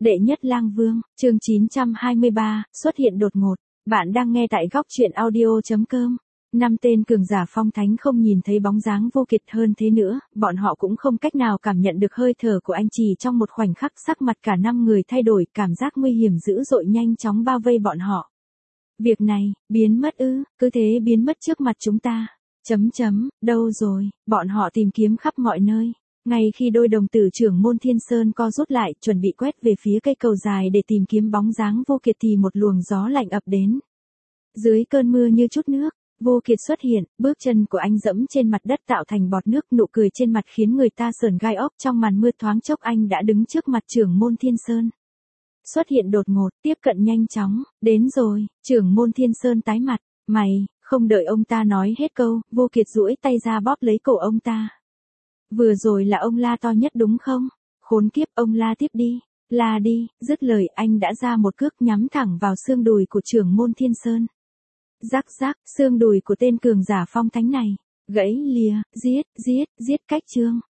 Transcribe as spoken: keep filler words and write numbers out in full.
Đệ nhất lang vương, chương chín trăm hai mươi ba, xuất hiện đột ngột. Bạn đang nghe tại góc truyện audio chấm com. Năm tên cường giả phong thánh không nhìn thấy bóng dáng Vô Kiệt, hơn thế nữa, bọn họ cũng không cách nào cảm nhận được hơi thở của anh. Chỉ trong một khoảnh khắc, sắc mặt cả năm người thay đổi, cảm giác nguy hiểm dữ dội nhanh chóng bao vây bọn họ. Việc này, biến mất ư, cứ thế biến mất trước mặt chúng ta. Chấm chấm, đâu rồi, bọn họ tìm kiếm khắp mọi nơi. Ngay khi đôi đồng tử trưởng môn Thiên Sơn co rút lại, chuẩn bị quét về phía cây cầu dài để tìm kiếm bóng dáng Vô Kiệt thì một luồng gió lạnh ập đến. Dưới cơn mưa như chút nước, Vô Kiệt xuất hiện, bước chân của anh dẫm trên mặt đất tạo thành bọt nước, nụ cười trên mặt khiến người ta sởn gai óc. Trong màn mưa thoáng chốc anh đã đứng trước mặt trưởng môn Thiên Sơn. Xuất hiện đột ngột, tiếp cận nhanh chóng, đến rồi, trưởng môn Thiên Sơn tái mặt, mày, không đợi ông ta nói hết câu, Vô Kiệt duỗi tay ra bóp lấy cổ ông ta. Vừa rồi là ông la to nhất đúng không? Khốn kiếp, ông la tiếp đi, la đi, dứt lời anh đã ra một cước nhắm thẳng vào xương đùi của trưởng môn Thiên Sơn. Rắc rắc, xương đùi của tên cường giả phong thánh này, gãy lìa, giết, giết, giết cách chương.